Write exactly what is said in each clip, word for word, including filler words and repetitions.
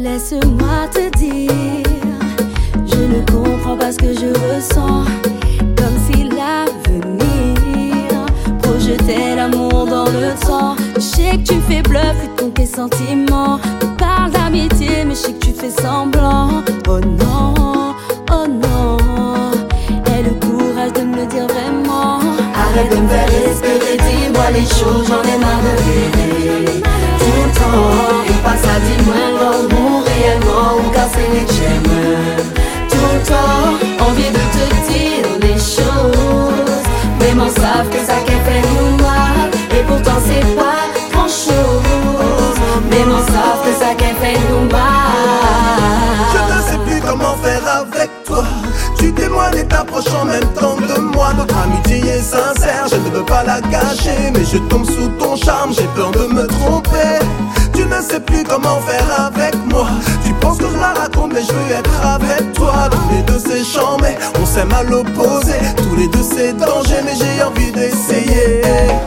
Laisse-moi te dire, je ne comprends pas ce que je ressens, comme si l'avenir projetait l'amour dans le temps. Je sais que tu fais bluff et comptes tes sentiments. Tu parles d'amitié mais je sais que tu fais semblant. Oh non, oh non, aie le courage de me le dire vraiment. Arrête de me faire espérer, dis-moi les choses, j'en ai marre de rêver. Tout le temps, il passe à dis-moi l'amour réellement ou casser les chaînes. Tout le temps, envie de te dire les choses, mais m'en savent que ça qu'elle fait nous mal. Et pourtant c'est pas grand chose, mais m'en savent que ça qu'elle fait nous mal. Je ne sais plus comment faire avec toi. Tu témoignes et t'approches en même temps de moi. Notre amitié est sincère, je ne veux pas la gâcher, mais je tombe sous ton charme, j'ai peur de me tromper. Tu ne sais plus comment faire avec moi. Tu penses que je la raconte mais je veux être avec toi. Tous les deux c'est chambé, on s'aime à l'opposé. Tous les deux c'est danger mais j'ai envie d'essayer.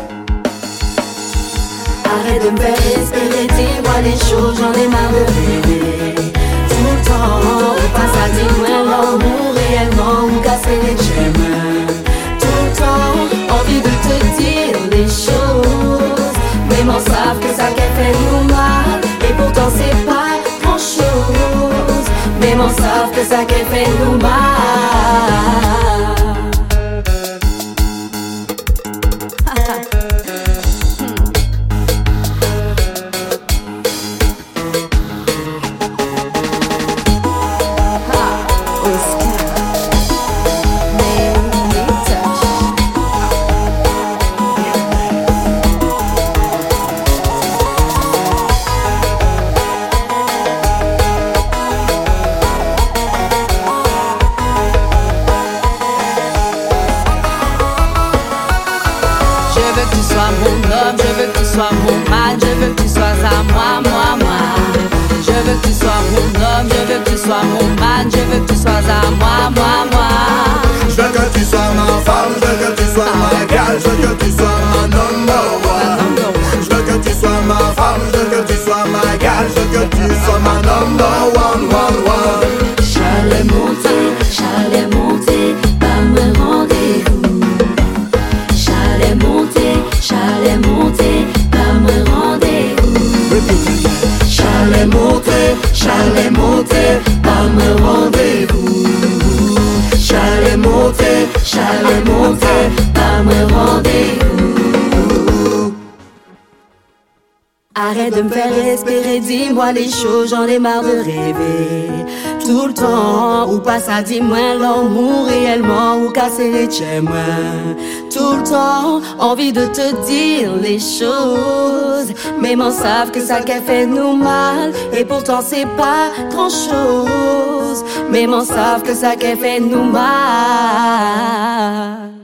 Arrête de me faire espérer, dis-moi les choses, j'en ai marre de rêver. Tout le temps, on passe à dire l'amour réellement ou casser les chaînes. Tout le temps, envie de te dire les choses, mais m'en savent que ça qu'elle fait nous mal. Et pourtant c'est pas grand chose, mais m'en savent que ça qu'elle fait nous mal. Je veux que tu sois mon homme, je veux que tu sois mon man, je veux que tu sois à moi, moi, moi. Je veux que tu sois mon homme, je veux que tu sois mon man, je veux que tu sois à moi, moi, moi. Je veux que tu sois ma femme, je veux que tu sois ma gale, je veux que tu sois ma number one. Je veux que tu sois ma femme, je veux que tu sois ma gale, je veux que tu sois ma number one, one, one. J'allais monter, j'allais monter, pas me rendez-vous. J'allais monter, j'allais monter, pas me rendez-vous. J'allais monter, j'allais monter, pas me rendez-vous. J'allais monter, j'allais monter, pas me rendez-vous. Arrête de me faire espérer, dis-moi les choses, j'en ai marre de rêver. Tout le temps, ou passe à dis-moi l'amour réellement ou casser les chaînes. Tout le temps, envie de te dire les choses, mais m'en savent que ça qu'elle fait nous mal. Et pourtant c'est pas grand chose, mais m'en savent que ça qu'elle fait nous mal.